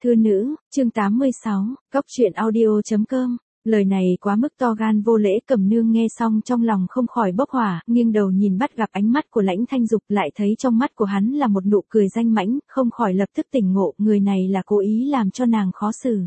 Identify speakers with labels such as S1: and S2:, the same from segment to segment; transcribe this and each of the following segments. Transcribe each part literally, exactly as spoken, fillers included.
S1: Thư nữ, chương tám mươi sáu, Cóc truyện audio chấm com. Lời này quá mức to gan vô lễ. Cẩm Nương nghe xong trong lòng không khỏi bốc hỏa, nghiêng đầu nhìn bắt gặp ánh mắt của Lãnh Thanh Dục, lại thấy trong mắt của hắn là một nụ cười danh mãnh, không khỏi lập tức tỉnh ngộ, người này là cố ý làm cho nàng khó xử.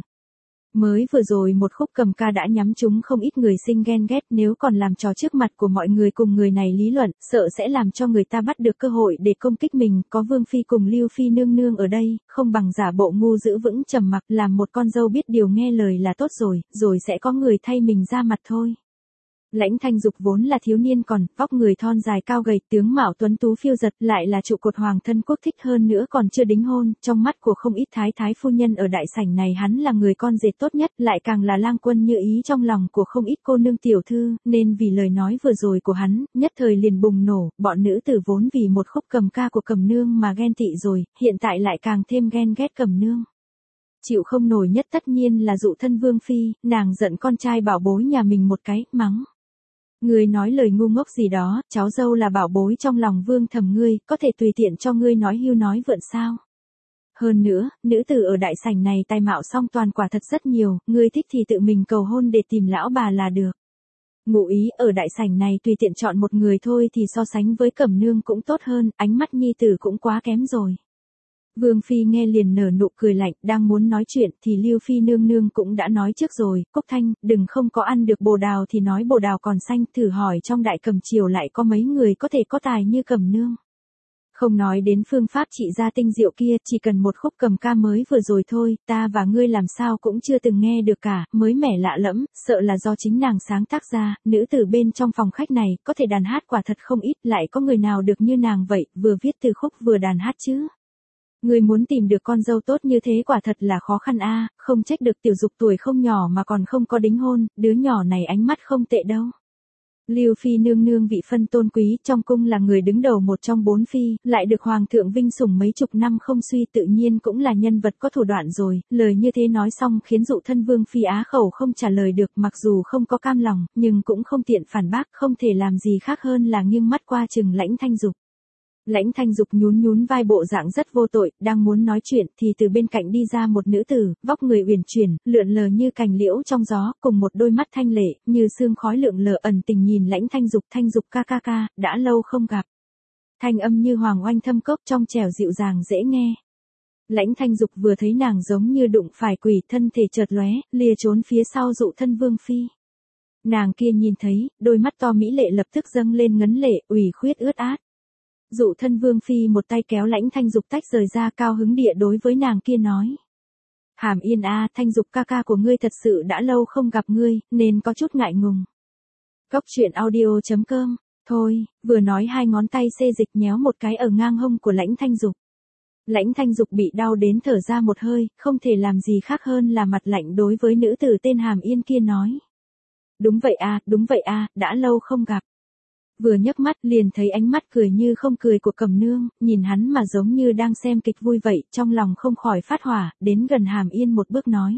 S1: Mới vừa rồi một khúc cầm ca đã nhắm trúng không ít người sinh ghen ghét, nếu còn làm trò trước mặt của mọi người cùng người này lý luận, sợ sẽ làm cho người ta bắt được cơ hội để công kích mình. Có Vương Phi cùng Lưu Phi nương nương ở đây, không bằng giả bộ ngu giữ vững trầm mặc, làm một con dâu biết điều nghe lời là tốt rồi, rồi sẽ có người thay mình ra mặt thôi. Lãnh Thanh Dục vốn là thiếu niên còn, vóc người thon dài cao gầy, tướng mạo tuấn tú phiêu giật, lại là trụ cột hoàng thân quốc thích, hơn nữa còn chưa đính hôn, trong mắt của không ít thái thái phu nhân ở đại sảnh này hắn là người con rể tốt nhất, lại càng là lang quân như ý trong lòng của không ít cô nương tiểu thư, nên vì lời nói vừa rồi của hắn, nhất thời liền bùng nổ, bọn nữ tử vốn vì một khúc cầm ca của Cẩm Nương mà ghen tị rồi, hiện tại lại càng thêm ghen ghét Cẩm Nương. Chịu không nổi nhất tất nhiên là dụ thân Vương Phi, nàng giận con trai bảo bối nhà mình một cái, mắng. Ngươi nói lời ngu ngốc gì đó, cháu dâu là bảo bối trong lòng Vương Thẩm ngươi, có thể tùy tiện cho ngươi nói hưu nói vượn sao? Hơn nữa, nữ tử ở đại sảnh này tài mạo song toàn quả thật rất nhiều, ngươi thích thì tự mình cầu hôn để tìm lão bà là được. Ngụ ý ở đại sảnh này tùy tiện chọn một người thôi thì so sánh với Cẩm Nương cũng tốt hơn, ánh mắt nhi tử cũng quá kém rồi. Vương Phi nghe liền nở nụ cười lạnh, đang muốn nói chuyện thì Lưu Phi nương nương cũng đã nói trước rồi, Cúc Thanh, đừng không có ăn được bồ đào thì nói bồ đào còn xanh, thử hỏi trong đại Cẩm triều lại có mấy người có thể có tài như Cẩm Nương. Không nói đến phương pháp trị gia tinh diệu kia, chỉ cần một khúc cầm ca mới vừa rồi thôi, ta và ngươi làm sao cũng chưa từng nghe được cả, mới mẻ lạ lẫm, sợ là do chính nàng sáng tác ra, nữ tử bên trong phòng khách này, có thể đàn hát quả thật không ít, lại có người nào được như nàng vậy, vừa viết từ khúc vừa đàn hát chứ. Người muốn tìm được con dâu tốt như thế quả thật là khó khăn a, không trách được Tiểu Dục tuổi không nhỏ mà còn không có đính hôn, đứa nhỏ này ánh mắt không tệ đâu. Lưu Phi nương nương vị phân tôn quý, trong cung là người đứng đầu một trong bốn phi, lại được hoàng thượng vinh sủng mấy chục năm không suy, tự nhiên cũng là nhân vật có thủ đoạn rồi. Lời như thế nói xong khiến dụ thân Vương Phi á khẩu không trả lời được, mặc dù không có cam lòng, nhưng cũng không tiện phản bác, không thể làm gì khác hơn là nghiêng mắt qua chừng Lãnh Thanh Dục. Lãnh Thanh Dục nhún nhún vai bộ dạng rất vô tội, đang muốn nói chuyện thì từ bên cạnh đi ra một nữ tử, vóc người uyển chuyển, lượn lờ như cành liễu trong gió, cùng một đôi mắt thanh lệ, như sương khói lượn lờ ẩn tình nhìn Lãnh Thanh Dục. Thanh Dục ca ca ca, đã lâu không gặp. Thanh âm như hoàng oanh thâm cốc trong trẻo dịu dàng dễ nghe. Lãnh Thanh Dục vừa thấy nàng giống như đụng phải quỷ, thân thể chợt lóe, lìa trốn phía sau dụ thân Vương Phi. Nàng kia nhìn thấy, đôi mắt to mỹ lệ lập tức dâng lên ngấn lệ, ủy khuyết ướt át. Dụ thân Vương Phi một tay kéo Lãnh Thanh Dục tách rời ra, cao hứng địa đối với nàng kia nói. Hàm Yên a, Thanh Dục ca ca của ngươi thật sự đã lâu không gặp ngươi, nên có chút ngại ngùng. Cóc truyện audio chấm com, thôi, vừa nói hai ngón tay xê dịch nhéo một cái ở ngang hông của Lãnh Thanh Dục. Lãnh Thanh Dục bị đau đến thở ra một hơi, không thể làm gì khác hơn là mặt lạnh đối với nữ tử tên Hàm Yên kia nói. Đúng vậy a, đúng vậy a, đã lâu không gặp. Vừa nhấc mắt liền thấy ánh mắt cười như không cười của Cẩm Nương, nhìn hắn mà giống như đang xem kịch vui vậy, trong lòng không khỏi phát hỏa, đến gần Hàm Yên một bước nói.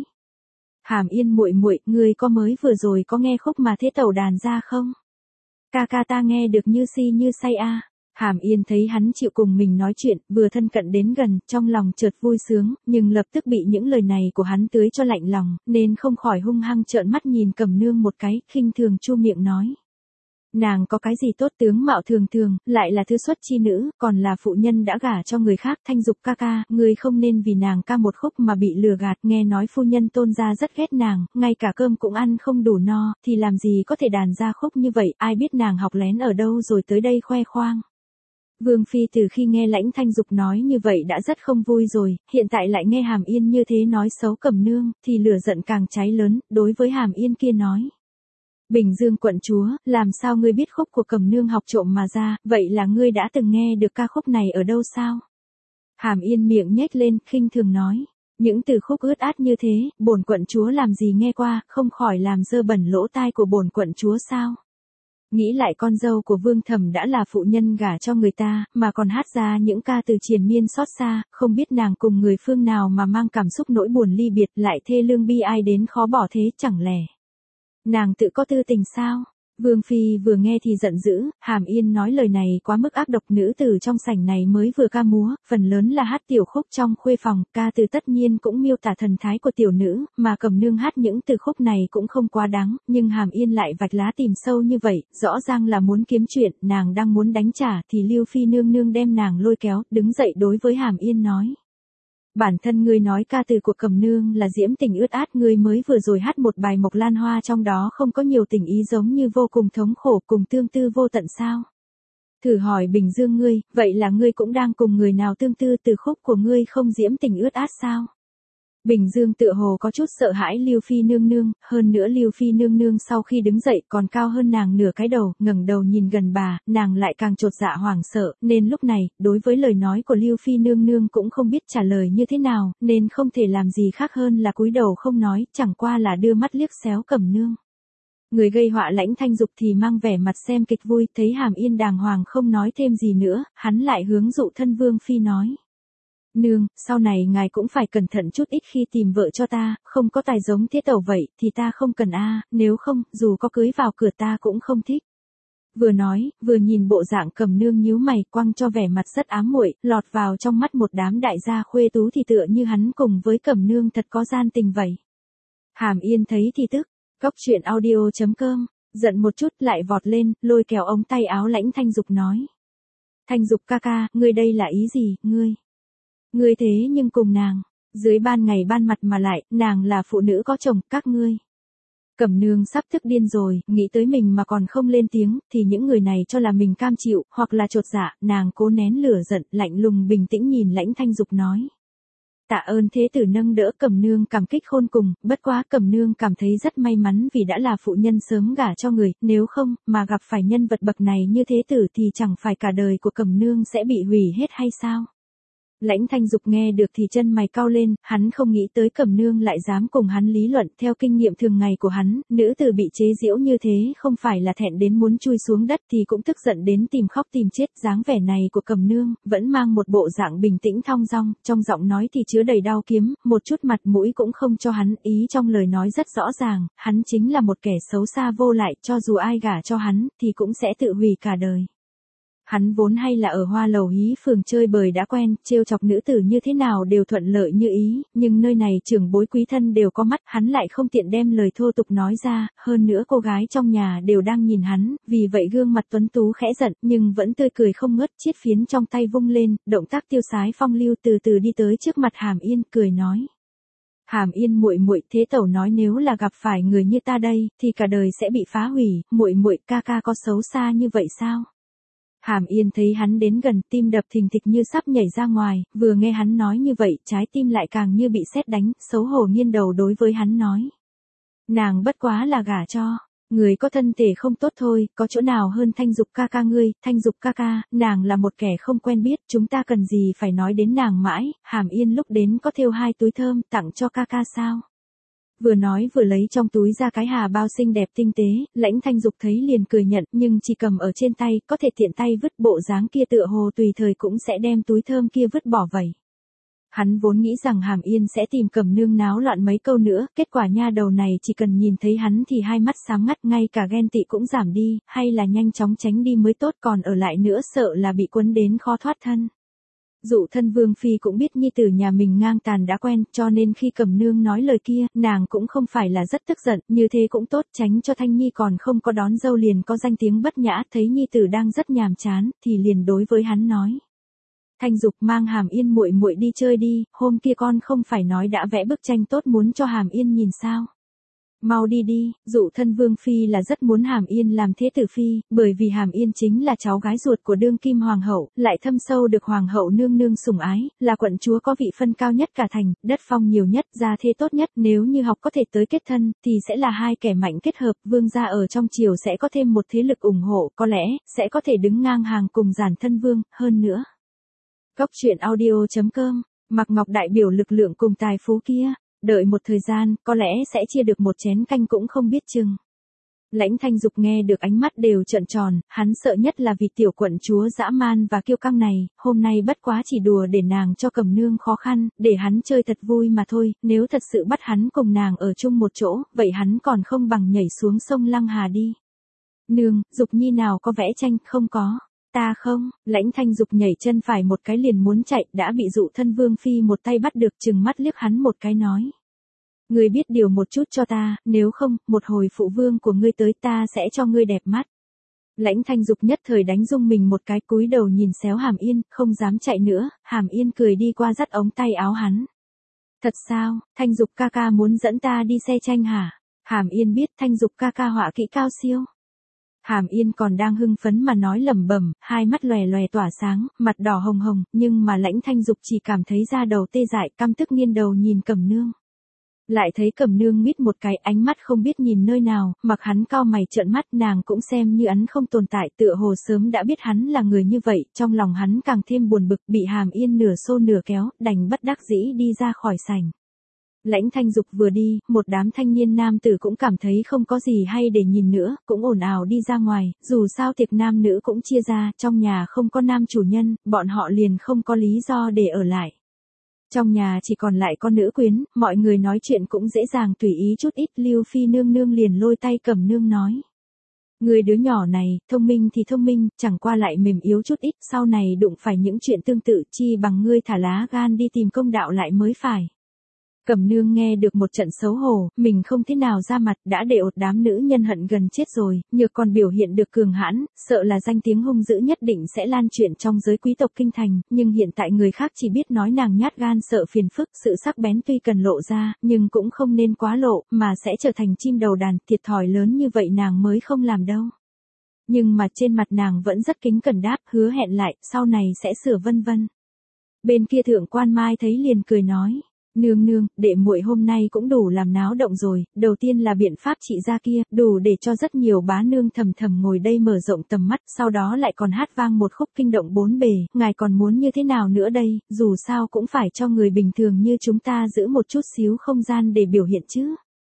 S1: Hàm Yên muội muội, ngươi có mới vừa rồi có nghe khúc mà thế tẩu đàn ra không? Ca ca ta nghe được như si như say a. Hàm Yên thấy hắn chịu cùng mình nói chuyện, vừa thân cận đến gần, trong lòng chợt vui sướng, nhưng lập tức bị những lời này của hắn tưới cho lạnh lòng, nên không khỏi hung hăng trợn mắt nhìn Cẩm Nương một cái, khinh thường chu miệng nói. Nàng có cái gì tốt, tướng mạo thường thường, lại là thư xuất chi nữ, còn là phụ nhân đã gả cho người khác. Thanh Dục ca ca, ngươi không nên vì nàng ca một khúc mà bị lừa gạt, nghe nói phu nhân Tôn gia rất ghét nàng, ngay cả cơm cũng ăn không đủ no, thì làm gì có thể đàn ra khúc như vậy, ai biết nàng học lén ở đâu rồi tới đây khoe khoang. Vương Phi từ khi nghe Lãnh Thanh Dục nói như vậy đã rất không vui rồi, hiện tại lại nghe Hàm Yên như thế nói xấu Cẩm Nương, thì lửa giận càng cháy lớn, đối với Hàm Yên kia nói. Bình Dương quận chúa, làm sao ngươi biết khúc của Cẩm Nương học trộm mà ra, vậy là ngươi đã từng nghe được ca khúc này ở đâu sao? Hàm Yên miệng nhếch lên, khinh thường nói, những từ khúc ướt át như thế, bổn quận chúa làm gì nghe qua, không khỏi làm dơ bẩn lỗ tai của bổn quận chúa sao? Nghĩ lại con dâu của Vương Thẩm đã là phụ nhân gả cho người ta, mà còn hát ra những ca từ triền miên xót xa, không biết nàng cùng người phương nào mà mang cảm xúc nỗi buồn ly biệt, lại thê lương bi ai đến khó bỏ thế, chẳng lẽ nàng tự có tư tình sao? Vương Phi vừa nghe thì giận dữ, Hàm Yên nói lời này quá mức ác độc, nữ tử trong sảnh này mới vừa ca múa, phần lớn là hát tiểu khúc trong khuê phòng, ca từ tất nhiên cũng miêu tả thần thái của tiểu nữ, mà Cẩm Nương hát những từ khúc này cũng không quá đáng, nhưng Hàm Yên lại vạch lá tìm sâu như vậy, rõ ràng là muốn kiếm chuyện, nàng đang muốn đánh trả thì Lưu Phi nương nương đem nàng lôi kéo, đứng dậy đối với Hàm Yên nói. Bản thân ngươi nói ca từ của Cẩm Nương là diễm tình ướt át, ngươi mới vừa rồi hát một bài Mộc Lan Hoa trong đó không có nhiều tình ý giống như vô cùng thống khổ cùng tương tư vô tận sao? Thử hỏi Bình Dương ngươi, vậy là ngươi cũng đang cùng người nào tương tư, từ khúc của ngươi không diễm tình ướt át sao? Bình Dương tựa hồ có chút sợ hãi Lưu Phi nương nương, hơn nữa Lưu Phi nương nương sau khi đứng dậy còn cao hơn nàng nửa cái đầu, ngẩng đầu nhìn gần bà, nàng lại càng chột dạ hoảng sợ, nên lúc này, đối với lời nói của Lưu Phi nương nương cũng không biết trả lời như thế nào, nên không thể làm gì khác hơn là cúi đầu không nói, chẳng qua là đưa mắt liếc xéo Cẩm Nương. Người gây họa Lãnh Thanh Dục thì mang vẻ mặt xem kịch vui, thấy Hàm Yên đàng hoàng không nói thêm gì nữa, hắn lại hướng Dụ thân Vương Phi nói. Nương, sau này ngài cũng phải cẩn thận chút ít khi tìm vợ cho ta, không có tài giống thế tẩu vậy, thì ta không cần a, nếu không, dù có cưới vào cửa ta cũng không thích. Vừa nói, vừa nhìn bộ dạng Cẩm Nương nhíu mày, quăng cho vẻ mặt rất ám muội, lọt vào trong mắt một đám đại gia khuê tú thì tựa như hắn cùng với Cẩm Nương thật có gian tình vậy. Hàm Yên thấy thì tức, Cóc Truyện Audio chấm com, giận một chút lại vọt lên, lôi kéo ống tay áo Lãnh Thanh Dục nói. Thanh Dục ca ca, ngươi đây là ý gì, ngươi? Ngươi thế nhưng cùng nàng, dưới ban ngày ban mặt mà lại, nàng là phụ nữ có chồng, các ngươi. Cẩm Nương sắp tức điên rồi, nghĩ tới mình mà còn không lên tiếng, thì những người này cho là mình cam chịu, hoặc là chột dạ, nàng cố nén lửa giận, lạnh lùng bình tĩnh nhìn Lãnh Thanh Dục nói. Tạ ơn thế tử nâng đỡ, Cẩm Nương cảm kích khôn cùng, bất quá Cẩm Nương cảm thấy rất may mắn vì đã là phụ nhân sớm gả cho người, nếu không, mà gặp phải nhân vật bậc này như thế tử thì chẳng phải cả đời của Cẩm Nương sẽ bị hủy hết hay sao? Lãnh Thanh Dục nghe được thì chân mày cau lên, hắn không nghĩ tới Cẩm Nương lại dám cùng hắn lý luận, theo kinh nghiệm thường ngày của hắn, nữ tử bị chế giễu như thế không phải là thẹn đến muốn chui xuống đất thì cũng tức giận đến tìm khóc tìm chết, dáng vẻ này của Cẩm Nương, vẫn mang một bộ dạng bình tĩnh thong dong, trong giọng nói thì chứa đầy đao kiếm, một chút mặt mũi cũng không cho hắn, ý trong lời nói rất rõ ràng, hắn chính là một kẻ xấu xa vô lại, cho dù ai gả cho hắn, thì cũng sẽ tự hủy cả đời. Hắn vốn hay là ở Hoa Lầu Hí phường chơi bời đã quen, trêu chọc nữ tử như thế nào đều thuận lợi như ý, nhưng nơi này trưởng bối quý thân đều có mắt, hắn lại không tiện đem lời thô tục nói ra, hơn nữa cô gái trong nhà đều đang nhìn hắn, vì vậy gương mặt tuấn tú khẽ giận, nhưng vẫn tươi cười không ngớt, chiết phiến trong tay vung lên, động tác tiêu sái phong lưu từ từ đi tới trước mặt Hàm Yên, cười nói. Hàm Yên muội muội, thế tẩu nói nếu là gặp phải người như ta đây, thì cả đời sẽ bị phá hủy, muội muội ca ca có xấu xa như vậy sao? Hàm Yên thấy hắn đến gần, tim đập thình thịch như sắp nhảy ra ngoài, vừa nghe hắn nói như vậy, trái tim lại càng như bị sét đánh, xấu hổ nghiêng đầu đối với hắn nói. Nàng bất quá là gả cho, người có thân thể không tốt thôi, có chỗ nào hơn Thanh Dục ca ca ngươi, Thanh Dục ca ca, nàng là một kẻ không quen biết, chúng ta cần gì phải nói đến nàng mãi, Hàm Yên lúc đến có thêu hai túi thơm, tặng cho ca ca sao? Vừa nói vừa lấy trong túi ra cái hà bao xinh đẹp tinh tế, Lãnh Thanh Dục thấy liền cười nhận, nhưng chỉ cầm ở trên tay, có thể tiện tay vứt, bộ dáng kia tựa hồ tùy thời cũng sẽ đem túi thơm kia vứt bỏ vậy. Hắn vốn nghĩ rằng Hàm Yên sẽ tìm Cẩm Nương náo loạn mấy câu nữa, kết quả nha đầu này chỉ cần nhìn thấy hắn thì hai mắt sáng ngắt, ngay cả ghen tị cũng giảm đi, hay là nhanh chóng tránh đi mới tốt, còn ở lại nữa sợ là bị quấn đến khó thoát thân. Dụ thân Vương Phi cũng biết nhi tử nhà mình ngang tàn đã quen, cho nên khi Cẩm Nương nói lời kia, nàng cũng không phải là rất tức giận, như thế cũng tốt, tránh cho Thanh Nhi còn không có đón dâu liền có danh tiếng bất nhã, thấy nhi tử đang rất nhàm chán, thì liền đối với hắn nói. Thanh Dục mang Hàm Yên muội muội đi chơi đi, hôm kia con không phải nói đã vẽ bức tranh tốt muốn cho Hàm Yên nhìn sao? Mau đi đi, Dụ thân Vương Phi là rất muốn Hàm Yên làm thế tử phi, bởi vì Hàm Yên chính là cháu gái ruột của đương kim hoàng hậu, lại thâm sâu được hoàng hậu nương nương sủng ái, là quận chúa có vị phân cao nhất cả thành, đất phong nhiều nhất, gia thế tốt nhất, nếu như học có thể tới kết thân, thì sẽ là hai kẻ mạnh kết hợp, vương gia ở trong triều sẽ có thêm một thế lực ủng hộ, có lẽ, sẽ có thể đứng ngang hàng cùng Giản thân vương, hơn nữa. Cóc Truyện Audio chấm com, Mạc Ngọc đại biểu lực lượng cùng tài phú kia. Đợi một thời gian, có lẽ sẽ chia được một chén canh cũng không biết chừng. Lãnh Thanh Dục nghe được ánh mắt đều trợn tròn, hắn sợ nhất là vì tiểu quận chúa dã man và kiêu căng này, hôm nay bất quá chỉ đùa để nàng cho Cẩm Nương khó khăn, để hắn chơi thật vui mà thôi, nếu thật sự bắt hắn cùng nàng ở chung một chỗ, vậy hắn còn không bằng nhảy xuống sông Lăng Hà đi. Nương, Dục Nhi nào có vẽ tranh, không có. Ta không, Lãnh Thanh Dục nhảy chân phải một cái liền muốn chạy, đã bị Dụ Thân Vương Phi một tay bắt được, trừng mắt liếc hắn một cái nói. Ngươi biết điều một chút cho ta, nếu không, một hồi phụ vương của ngươi tới ta sẽ cho ngươi đẹp mắt. Lãnh Thanh Dục nhất thời đánh rung mình một cái, cúi đầu nhìn xéo Hàm Yên, không dám chạy nữa. Hàm Yên cười đi qua dắt ống tay áo hắn. Thật sao, Thanh Dục ca ca muốn dẫn ta đi xe tranh hả? Hàm Yên biết Thanh Dục ca ca họa kỹ cao siêu. Hàm Yên còn đang hưng phấn mà nói lẩm bẩm, hai mắt lòe lòe tỏa sáng, mặt đỏ hồng hồng, nhưng mà Lãnh Thanh Dục chỉ cảm thấy da đầu tê dại, căm tức nghiêng đầu nhìn Cẩm Nương. Lại thấy Cẩm Nương mít một cái, ánh mắt không biết nhìn nơi nào, mặc hắn cau mày trợn mắt, nàng cũng xem như hắn không tồn tại, tựa hồ sớm đã biết hắn là người như vậy, trong lòng hắn càng thêm buồn bực, bị Hàm Yên nửa xô nửa kéo, đành bất đắc dĩ đi ra khỏi sảnh. Lãnh Thanh Dục vừa đi, một đám thanh niên nam tử cũng cảm thấy không có gì hay để nhìn nữa, cũng ồn ào đi ra ngoài, dù sao tiệc nam nữ cũng chia ra, trong nhà không có nam chủ nhân, bọn họ liền không có lý do để ở lại. Trong nhà chỉ còn lại con nữ quyến, mọi người nói chuyện cũng dễ dàng tùy ý chút ít, Lưu Phi nương nương liền lôi tay Cẩm Nương nói. Người đứa nhỏ này, thông minh thì thông minh, chẳng qua lại mềm yếu chút ít, sau này đụng phải những chuyện tương tự chi bằng ngươi thả lá gan đi tìm công đạo lại mới phải. Cẩm Nương nghe được một trận xấu hổ, mình không thế nào ra mặt, đã để ột đám nữ nhân hận gần chết rồi, nhược còn biểu hiện được cường hãn, sợ là danh tiếng hung dữ nhất định sẽ lan truyền trong giới quý tộc kinh thành, nhưng hiện tại người khác chỉ biết nói nàng nhát gan sợ phiền phức, sự sắc bén tuy cần lộ ra, nhưng cũng không nên quá lộ, mà sẽ trở thành chim đầu đàn, thiệt thòi lớn như vậy nàng mới không làm đâu. Nhưng mà trên mặt nàng vẫn rất kính cẩn đáp, hứa hẹn lại, sau này sẽ sửa vân vân. Bên kia Thượng Quan Mai thấy liền cười nói. Nương nương, đệ muội hôm nay cũng đủ làm náo động rồi, đầu tiên là biện pháp trị gia kia, đủ để cho rất nhiều bá nương thầm thầm ngồi đây mở rộng tầm mắt, sau đó lại còn hát vang một khúc kinh động bốn bề, ngài còn muốn như thế nào nữa đây, dù sao cũng phải cho người bình thường như chúng ta giữ một chút xíu không gian để biểu hiện chứ.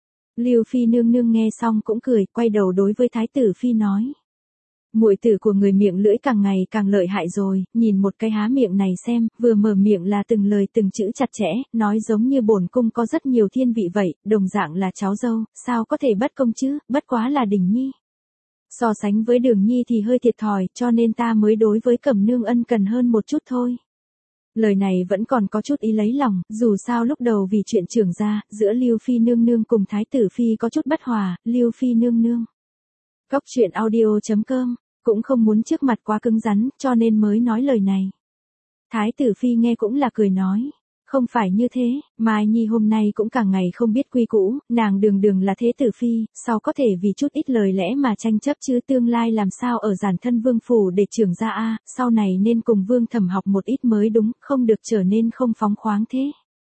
S1: Lưu Phi nương nương nghe xong cũng cười, quay đầu đối với Thái tử Phi nói. Muội tử của người miệng lưỡi càng ngày càng lợi hại rồi, nhìn một cái há miệng này xem, vừa mở miệng là từng lời từng chữ chặt chẽ, nói giống như bổn cung có rất nhiều thiên vị vậy, đồng dạng là cháu dâu, sao có thể bất công chứ, bất quá là Đình Nhi. So sánh với Đường Nhi thì hơi thiệt thòi, cho nên ta mới đối với Cẩm Nương ân cần hơn một chút thôi. Lời này vẫn còn có chút ý lấy lòng, dù sao lúc đầu vì chuyện trưởng gia, giữa Lưu Phi nương nương cùng Thái tử Phi có chút bất hòa, Lưu Phi nương nương. Cóc truyện audio chấm com cũng không muốn trước mặt quá cứng rắn, cho nên mới nói lời này. Thái tử Phi nghe cũng là cười nói. Không phải như thế, Mai Nhi hôm nay cũng càng ngày không biết quy củ, nàng đường đường là thế tử Phi, sao có thể vì chút ít lời lẽ mà tranh chấp chứ, tương lai làm sao ở giản thân vương phủ để trưởng ra a, sau này nên cùng vương thẩm học một ít mới đúng, không được trở nên không phóng khoáng thế.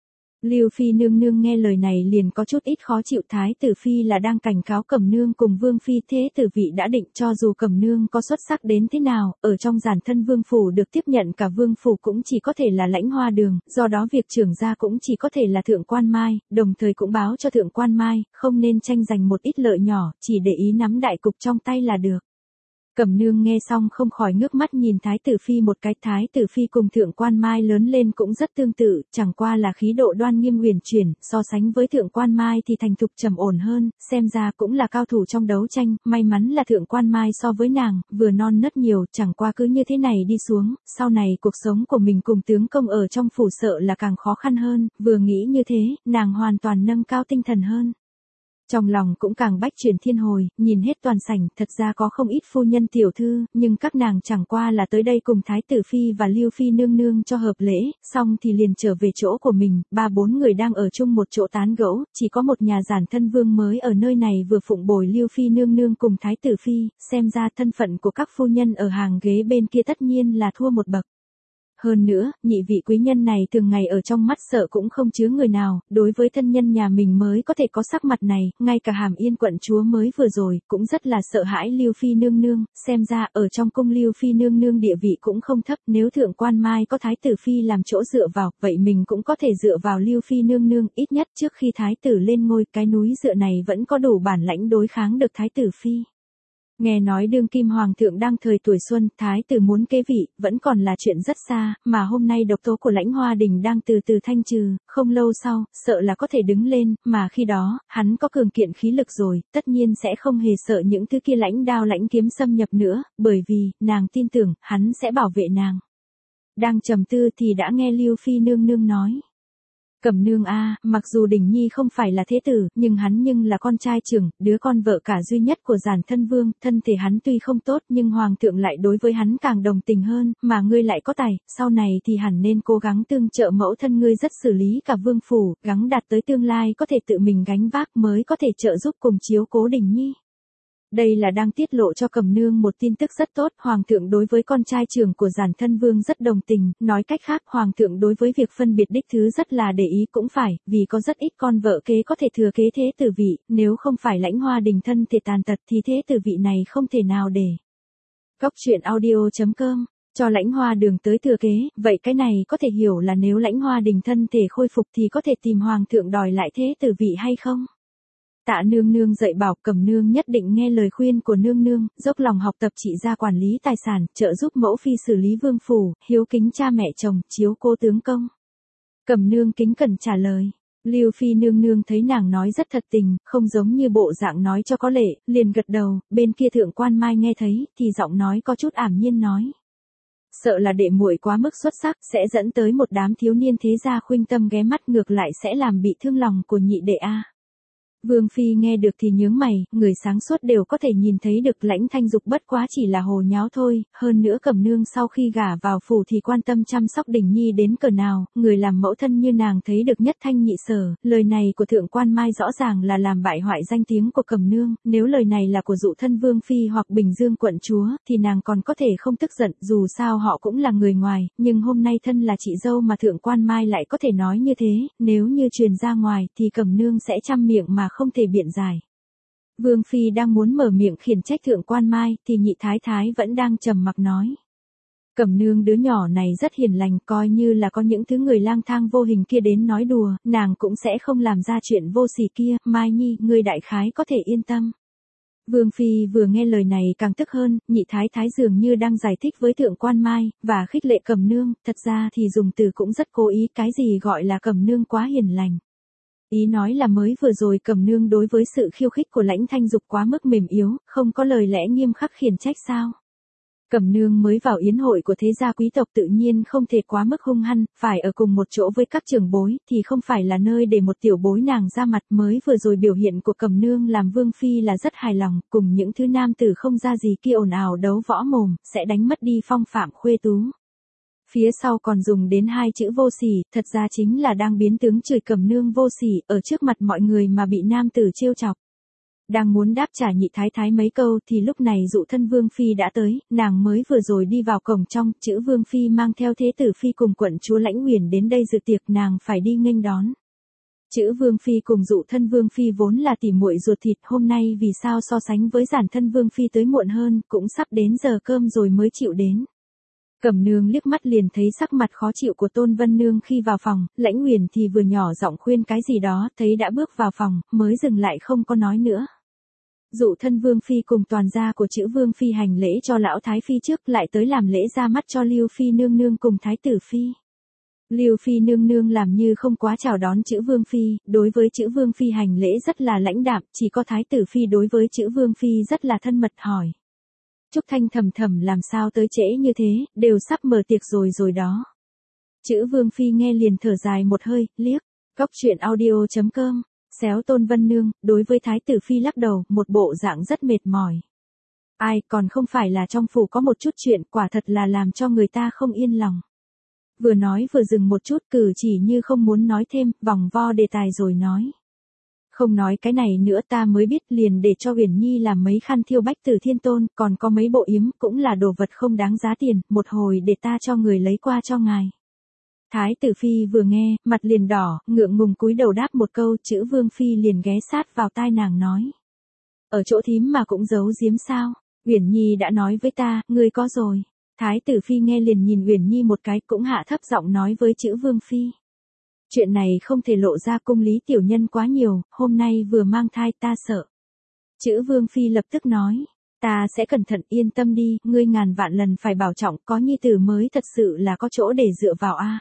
S1: Lưu Phi nương nương nghe lời này liền có chút ít khó chịu, Thái tử Phi là đang cảnh cáo Cẩm Nương cùng Vương Phi, thế tử vị đã định, cho dù Cẩm Nương có xuất sắc đến thế nào, ở trong giản thân vương phủ được tiếp nhận cả vương phủ cũng chỉ có thể là Lãnh Hoa Đường, do đó việc trưởng gia cũng chỉ có thể là Thượng Quan Mai, đồng thời cũng báo cho Thượng Quan Mai, không nên tranh giành một ít lợi nhỏ, chỉ để ý nắm đại cục trong tay là được. Cẩm Nương nghe xong không khỏi ngước mắt nhìn Thái tử Phi một cái, Thái tử Phi cùng Thượng Quan Mai lớn lên cũng rất tương tự, chẳng qua là khí độ đoan nghiêm uyển chuyển, so sánh với Thượng Quan Mai thì thành thục trầm ổn hơn, xem ra cũng là cao thủ trong đấu tranh, may mắn là Thượng Quan Mai so với nàng, vừa non nớt nhiều, chẳng qua cứ như thế này đi xuống, sau này cuộc sống của mình cùng tướng công ở trong phủ sợ là càng khó khăn hơn, vừa nghĩ như thế, nàng hoàn toàn nâng cao tinh thần hơn. Trong lòng cũng càng bách chuyển thiên hồi, nhìn hết toàn sảnh, thật ra có không ít phu nhân tiểu thư, nhưng các nàng chẳng qua là tới đây cùng Thái tử Phi và Lưu Phi nương nương cho hợp lễ, xong thì liền trở về chỗ của mình, ba bốn người đang ở chung một chỗ tán gẫu, chỉ có một nhà giản thân vương mới ở nơi này vừa phụng bồi Lưu Phi nương nương cùng Thái tử Phi, xem ra thân phận của các phu nhân ở hàng ghế bên kia tất nhiên là thua một bậc. Hơn nữa, nhị vị quý nhân này thường ngày ở trong mắt sợ cũng không chứa người nào, đối với thân nhân nhà mình mới có thể có sắc mặt này, ngay cả Hàm Yên quận chúa mới vừa rồi, cũng rất là sợ hãi Lưu Phi nương nương, xem ra ở trong cung Lưu Phi nương nương địa vị cũng không thấp, nếu Thượng Quan Mai có Thái tử Phi làm chỗ dựa vào, vậy mình cũng có thể dựa vào Lưu Phi nương nương, ít nhất trước khi Thái tử lên ngôi, cái núi dựa này vẫn có đủ bản lãnh đối kháng được Thái tử Phi. Nghe nói đương kim hoàng thượng đang thời tuổi xuân, thái tử muốn kế vị, vẫn còn là chuyện rất xa, mà hôm nay độc tố của Lãnh Hoa Đình đang từ từ thanh trừ, không lâu sau, sợ là có thể đứng lên, mà khi đó, hắn có cường kiện khí lực rồi, tất nhiên sẽ không hề sợ những thứ kia lãnh đao lãnh kiếm xâm nhập nữa, bởi vì, nàng tin tưởng, hắn sẽ bảo vệ nàng. Đang trầm tư thì đã nghe Lưu Phi nương nương nói. Cẩm nương a, mặc dù Đình Nhi không phải là thế tử, nhưng hắn nhưng là con trai trưởng, đứa con vợ cả duy nhất của Giản Thân Vương, thân thể hắn tuy không tốt nhưng hoàng thượng lại đối với hắn càng đồng tình hơn, mà ngươi lại có tài, sau này thì hẳn nên cố gắng tương trợ mẫu thân ngươi rất xử lý cả vương phủ, gắng đạt tới tương lai có thể tự mình gánh vác mới có thể trợ giúp cùng chiếu cố Đình Nhi. Đây là đang tiết lộ cho Cẩm nương một tin tức rất tốt, hoàng thượng đối với con trai trưởng của Giản Thân Vương rất đồng tình, nói cách khác, hoàng thượng đối với việc phân biệt đích thứ rất là để ý cũng phải, vì có rất ít con vợ kế có thể thừa kế thế tử vị, nếu không phải Lãnh Hoa Đình thân thể tàn tật thì thế tử vị này không thể nào để. Góc truyện audio chấm com cho Lãnh Hoa Đường tới thừa kế, vậy cái này có thể hiểu là nếu Lãnh Hoa Đình thân thể khôi phục thì có thể tìm hoàng thượng đòi lại thế tử vị hay không? Tạ nương nương dạy bảo Cẩm nương nhất định nghe lời khuyên của nương nương, dốc lòng học tập trị gia quản lý tài sản, trợ giúp mẫu phi xử lý vương phủ, hiếu kính cha mẹ chồng, chiếu cố tướng công. Cẩm nương kính cẩn trả lời. Lưu Phi nương nương thấy nàng nói rất thật tình, không giống như bộ dạng nói cho có lệ, liền gật đầu, bên kia thượng quan Mai nghe thấy, thì giọng nói có chút ảm nhiên nói. Sợ là đệ muội quá mức xuất sắc, sẽ dẫn tới một đám thiếu niên thế gia khuynh tâm ghé mắt, ngược lại sẽ làm bị thương lòng của nhị đệ a. Vương Phi nghe được thì nhướng mày, người sáng suốt đều có thể nhìn thấy được Lãnh Thanh Dục bất quá chỉ là hồ nháo thôi, hơn nữa Cẩm nương sau khi gả vào phủ thì quan tâm chăm sóc Đình Nhi đến cỡ nào, người làm mẫu thân như nàng thấy được nhất thanh nhị sở, lời này của thượng quan Mai rõ ràng là làm bại hoại danh tiếng của Cẩm nương, nếu lời này là của dụ thân Vương Phi hoặc Bình Dương quận chúa, thì nàng còn có thể không tức giận, dù sao họ cũng là người ngoài, nhưng hôm nay thân là chị dâu mà thượng quan Mai lại có thể nói như thế, nếu như truyền ra ngoài thì Cẩm nương sẽ trăm miệng mà không thể biện giải. Vương Phi đang muốn mở miệng khiển trách thượng quan Mai, thì nhị thái thái vẫn đang trầm mặc nói. Cẩm nương đứa nhỏ này rất hiền lành, coi như là có những thứ người lang thang vô hình kia đến nói đùa, nàng cũng sẽ không làm ra chuyện vô sỉ kia, Mai Nhi, ngươi đại khái có thể yên tâm. Vương Phi vừa nghe lời này càng tức hơn, nhị thái thái dường như đang giải thích với thượng quan Mai, và khích lệ Cẩm nương, thật ra thì dùng từ cũng rất cố ý, cái gì gọi là Cẩm nương quá hiền lành. Ý nói là mới vừa rồi Cẩm nương đối với sự khiêu khích của Lãnh Thanh Dục quá mức mềm yếu, không có lời lẽ nghiêm khắc khiển trách sao. Cẩm nương mới vào yến hội của thế gia quý tộc tự nhiên không thể quá mức hung hăng, phải ở cùng một chỗ với các trưởng bối, thì không phải là nơi để một tiểu bối nàng ra mặt. Mới vừa rồi biểu hiện của Cẩm nương làm Vương Phi là rất hài lòng, cùng những thứ nam tử không ra gì kia ồn ào đấu võ mồm, sẽ đánh mất đi phong phạm khuê tú. Phía sau còn dùng đến hai chữ vô sỉ, thật ra chính là đang biến tướng chửi Cẩm nương vô sỉ, ở trước mặt mọi người mà bị nam tử trêu chọc. Đang muốn đáp trả nhị thái thái mấy câu thì lúc này dụ thân Vương Phi đã tới, nàng mới vừa rồi đi vào cổng trong, chữ Vương Phi mang theo thế tử Phi cùng quận chúa Lãnh Uyển đến đây dự tiệc, nàng phải đi nghênh đón. Chữ Vương Phi cùng dụ thân Vương Phi vốn là tỉ muội ruột thịt, hôm nay vì sao so sánh với Giản thân Vương Phi tới muộn hơn, cũng sắp đến giờ cơm rồi mới chịu đến. Cẩm nương liếc mắt liền thấy sắc mặt khó chịu của Tôn Vân Nương khi vào phòng, Lãnh Uyển thì vừa nhỏ giọng khuyên cái gì đó, thấy đã bước vào phòng, mới dừng lại không có nói nữa. Dụ thân Vương Phi cùng toàn gia của chữ Vương Phi hành lễ cho lão Thái Phi trước, lại tới làm lễ ra mắt cho Lưu Phi nương nương cùng Thái tử Phi. Lưu Phi nương nương làm như không quá chào đón chữ Vương Phi, đối với chữ Vương Phi hành lễ rất là lãnh đạm, chỉ có Thái tử Phi đối với chữ Vương Phi rất là thân mật hỏi. Trúc Thanh thầm thầm làm sao tới trễ như thế, đều sắp mở tiệc rồi rồi đó. Chữ Vương Phi nghe liền thở dài một hơi, liếc. Góc truyện audio chấm com, xéo Tôn Vân Nương, đối với Thái tử Phi lắc đầu, một bộ dạng rất mệt mỏi. Ai, còn không phải là trong phủ có một chút chuyện, quả thật là làm cho người ta không yên lòng. Vừa nói vừa dừng một chút, cử chỉ như không muốn nói thêm, vòng vo đề tài rồi nói. Không nói cái này nữa, ta mới biết, liền để cho Uyển Nhi làm mấy khăn thiêu bách từ thiên tôn, còn có mấy bộ yếm, cũng là đồ vật không đáng giá tiền, một hồi để ta cho người lấy qua cho ngài. Thái tử Phi vừa nghe, mặt liền đỏ, ngượng ngùng cúi đầu đáp một câu, chữ Vương Phi liền ghé sát vào tai nàng nói. Ở chỗ thím mà cũng giấu giếm sao, Uyển Nhi đã nói với ta, ngươi có rồi. Thái tử Phi nghe liền nhìn Uyển Nhi một cái, cũng hạ thấp giọng nói với chữ Vương Phi. Chuyện này không thể lộ ra cung lý tiểu nhân quá nhiều, hôm nay vừa mang thai ta sợ. Chữ Vương Phi lập tức nói. Ta sẽ cẩn thận, yên tâm đi, ngươi ngàn vạn lần phải bảo trọng, có nhi tử mới thật sự là có chỗ để dựa vào a.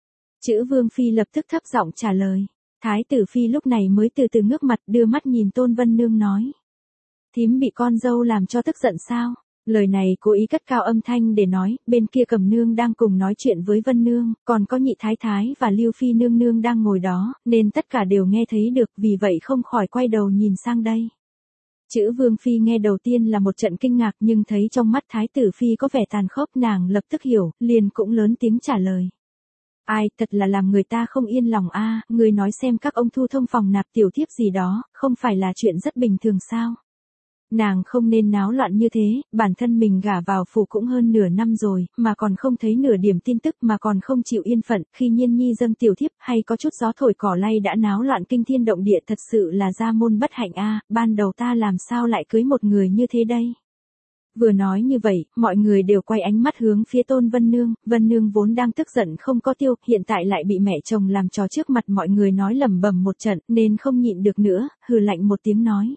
S1: Chữ Vương Phi lập tức thấp giọng trả lời. Thái tử Phi lúc này mới từ từ ngước mặt đưa mắt nhìn Tôn Vân Nương nói. Thím bị con dâu làm cho tức giận sao? Lời này cố ý cất cao âm thanh để nói, bên kia Cẩm Nương đang cùng nói chuyện với Vân Nương, còn có Nhị Thái Thái và Lưu Phi Nương Nương đang ngồi đó, nên tất cả đều nghe thấy được, vì vậy không khỏi quay đầu nhìn sang đây. Chữ Vương Phi nghe đầu tiên là một trận kinh ngạc nhưng thấy trong mắt Thái tử Phi có vẻ tàn khốc, nàng lập tức hiểu, liền cũng lớn tiếng trả lời. Ai, thật là làm người ta không yên lòng a, người nói xem các ông thu thông phòng nạp tiểu thiếp gì đó, không phải là chuyện rất bình thường sao? Nàng không nên náo loạn như thế, bản thân mình gả vào phủ cũng hơn nửa năm rồi, mà còn không thấy nửa điểm tin tức mà còn không chịu yên phận, khi Nhiên Nhi dâng tiểu thiếp hay có chút gió thổi cỏ lay đã náo loạn kinh thiên động địa, thật sự là gia môn bất hạnh a, ban đầu ta làm sao lại cưới một người như thế đây? Vừa nói như vậy, mọi người đều quay ánh mắt hướng phía Tôn Vân Nương, Vân Nương vốn đang tức giận không có tiêu, hiện tại lại bị mẹ chồng làm trò trước mặt mọi người nói lẩm bẩm một trận, nên không nhịn được nữa, hừ lạnh một tiếng nói.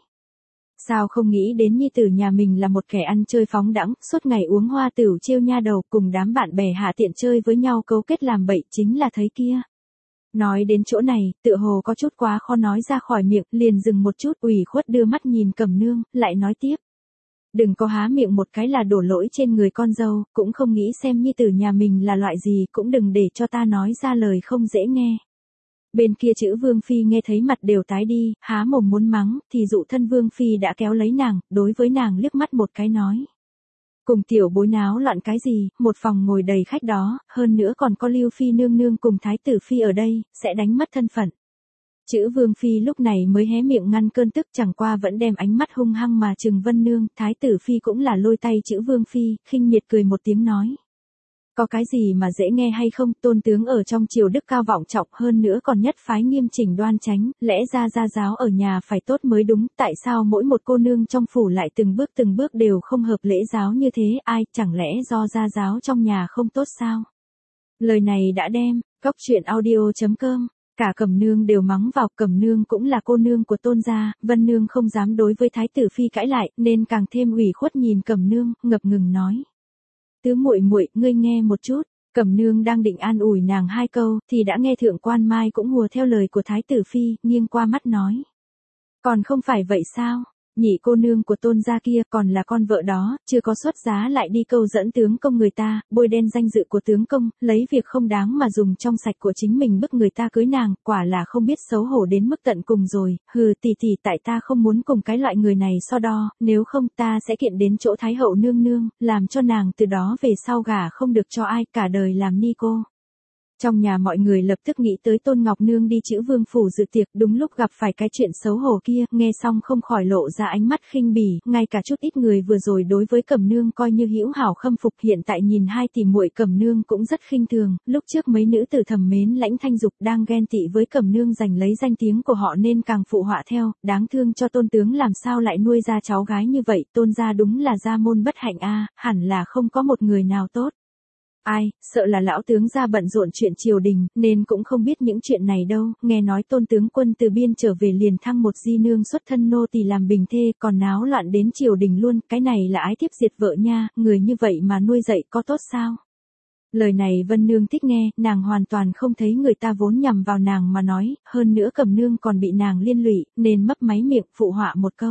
S1: Sao không nghĩ đến nhi tử nhà mình là một kẻ ăn chơi phóng đãng, suốt ngày uống hoa tửu trêu nha đầu, cùng đám bạn bè hạ tiện chơi với nhau cấu kết làm bậy, chính là thấy kia. Nói đến chỗ này, tựa hồ có chút quá khó nói ra khỏi miệng, liền dừng một chút, ủy khuất đưa mắt nhìn Cẩm Nương, lại nói tiếp. Đừng có há miệng một cái là đổ lỗi trên người con dâu, cũng không nghĩ xem nhi tử nhà mình là loại gì, cũng đừng để cho ta nói ra lời không dễ nghe. Bên kia chữ Vương Phi nghe thấy mặt đều tái đi, há mồm muốn mắng, thì dụ thân Vương Phi đã kéo lấy nàng, đối với nàng liếc mắt một cái nói. Cùng tiểu bối náo loạn cái gì, một phòng ngồi đầy khách đó, hơn nữa còn có Lưu Phi nương nương cùng Thái tử Phi ở đây, sẽ đánh mất thân phận. Chữ Vương Phi lúc này mới hé miệng ngăn cơn tức, chẳng qua vẫn đem ánh mắt hung hăng mà trừng Vân Nương, Thái tử Phi cũng là lôi tay chữ Vương Phi, khinh miệt cười một tiếng nói. Có cái gì mà dễ nghe hay không, tôn tướng ở trong triều đức cao vọng trọng, hơn nữa còn nhất phái nghiêm chỉnh đoan chánh, lẽ ra gia giáo ở nhà phải tốt mới đúng, tại sao mỗi một cô nương trong phủ lại từng bước từng bước đều không hợp lễ giáo như thế, ai, chẳng lẽ do gia giáo trong nhà không tốt sao? Lời này đã đem, cóc truyện audio chấm com. Cả Cẩm Nương đều mắng vào, Cẩm Nương cũng là cô nương của Tôn gia, Vân Nương không dám đối với Thái tử Phi cãi lại, nên càng thêm ủy khuất nhìn Cẩm Nương, ngập ngừng nói. Tứ muội muội, ngươi nghe một chút. Cẩm Nương đang định an ủi nàng hai câu, thì đã nghe Thượng Quan Mai cũng hùa theo lời của Thái tử Phi, nghiêng qua mắt nói. Còn không phải vậy sao? Nhị cô nương của Tôn gia kia còn là con vợ đó, chưa có xuất giá lại đi câu dẫn tướng công người ta, bôi đen danh dự của tướng công, lấy việc không đáng mà dùng trong sạch của chính mình bức người ta cưới nàng, quả là không biết xấu hổ đến mức tận cùng rồi, hừ, tỷ tỷ, tại ta không muốn cùng cái loại người này so đo, nếu không ta sẽ kiện đến chỗ Thái hậu nương nương, làm cho nàng từ đó về sau gả không được cho ai, cả đời làm ni cô. Trong nhà mọi người lập tức nghĩ tới Tôn Ngọc Nương đi chữ Vương phủ dự tiệc, đúng lúc gặp phải cái chuyện xấu hổ kia, nghe xong không khỏi lộ ra ánh mắt khinh bỉ, ngay cả chút ít người vừa rồi đối với Cẩm Nương coi như hữu hảo khâm phục, hiện tại nhìn hai tỷ muội Cẩm Nương cũng rất khinh thường, lúc trước mấy nữ tử thầm mến Lãnh Thanh Dục đang ghen tị với Cẩm Nương giành lấy danh tiếng của họ nên càng phụ họa theo, đáng thương cho Tôn tướng làm sao lại nuôi ra cháu gái như vậy, Tôn gia đúng là gia môn bất hạnh a, hẳn là không có một người nào tốt. Ai, sợ là lão tướng gia bận rộn chuyện triều đình, nên cũng không biết những chuyện này đâu, nghe nói Tôn tướng quân từ biên trở về liền thăng một di nương xuất thân nô tỳ làm bình thê, còn náo loạn đến triều đình luôn, cái này là ái thiếp diệt vợ nha, người như vậy mà nuôi dạy có tốt sao? Lời này Vân Nương thích nghe, nàng hoàn toàn không thấy người ta vốn nhằm vào nàng mà nói, hơn nữa Cẩm Nương còn bị nàng liên lụy, nên mấp máy miệng phụ họa một câu.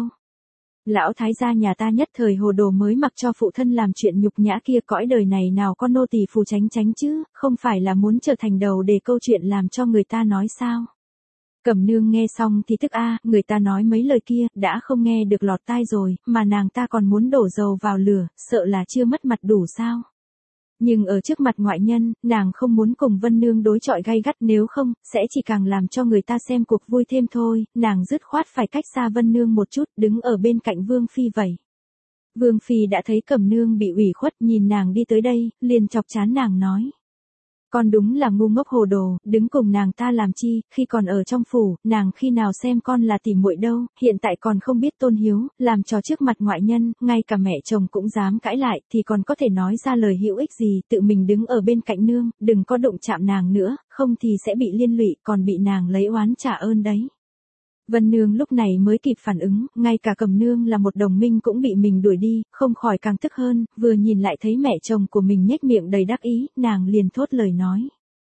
S1: Lão thái gia nhà ta nhất thời hồ đồ mới mặc cho phụ thân làm chuyện nhục nhã kia, cõi đời này nào có nô tỳ phù tránh tránh chứ, không phải là muốn trở thành đầu để câu chuyện làm cho người ta nói sao. Cẩm Nương nghe xong thì tức a, người ta nói mấy lời kia, đã không nghe được lọt tai rồi, mà nàng ta còn muốn đổ dầu vào lửa, sợ là chưa mất mặt đủ sao. Nhưng ở trước mặt ngoại nhân, nàng không muốn cùng Vân Nương đối chọi gay gắt, nếu không, sẽ chỉ càng làm cho người ta xem cuộc vui thêm thôi, nàng dứt khoát phải cách xa Vân Nương một chút, đứng ở bên cạnh Vương Phi vậy. Vương Phi đã thấy Cẩm Nương bị ủy khuất, nhìn nàng đi tới đây, liền chọc chán nàng nói. Con đúng là ngu ngốc hồ đồ, đứng cùng nàng ta làm chi, khi còn ở trong phủ, nàng khi nào xem con là tỉ muội đâu, hiện tại còn không biết tôn hiếu, làm trò trước mặt ngoại nhân, ngay cả mẹ chồng cũng dám cãi lại, thì còn có thể nói ra lời hữu ích gì, tự mình đứng ở bên cạnh nương, đừng có đụng chạm nàng nữa, không thì sẽ bị liên lụy, còn bị nàng lấy oán trả ơn đấy. Vân Nương lúc này mới kịp phản ứng, ngay cả Cẩm Nương là một đồng minh cũng bị mình đuổi đi, không khỏi càng tức hơn, vừa nhìn lại thấy mẹ chồng của mình nhếch miệng đầy đắc ý, nàng liền thốt lời nói.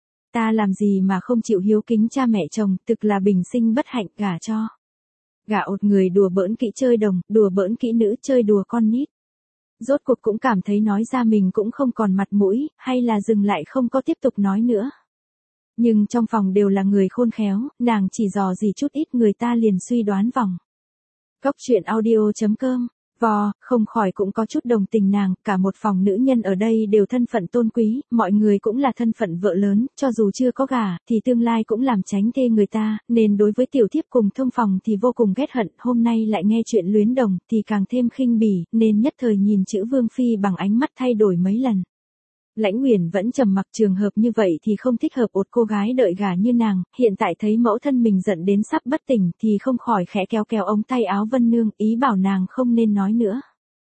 S1: Ta làm gì mà không chịu hiếu kính cha mẹ chồng, thực là bình sinh bất hạnh, gả cho. Gả ột người đùa bỡn kỹ chơi đồng, đùa bỡn kỹ nữ chơi đùa con nít. Rốt cuộc cũng cảm thấy nói ra mình cũng không còn mặt mũi, hay là dừng lại không có tiếp tục nói nữa. Nhưng trong phòng đều là người khôn khéo, nàng chỉ dò gì chút ít người ta liền suy đoán vòng. Góc truyện audio chấm com, vò, không khỏi cũng có chút đồng tình nàng, cả một phòng nữ nhân ở đây đều thân phận tôn quý, mọi người cũng là thân phận vợ lớn, cho dù chưa có gả, thì tương lai cũng làm tránh thê người ta, nên đối với tiểu thiếp cùng thông phòng thì vô cùng ghét hận, hôm nay lại nghe chuyện luyến đồng, thì càng thêm khinh bỉ, nên nhất thời nhìn chữ Vương Phi bằng ánh mắt thay đổi mấy lần. Lãnh Uyển vẫn trầm mặc, trường hợp như vậy thì không thích hợp ột cô gái đợi gả như nàng, hiện tại thấy mẫu thân mình giận đến sắp bất tỉnh thì không khỏi khẽ kéo kéo ống tay áo Vân Nương, ý bảo nàng không nên nói nữa.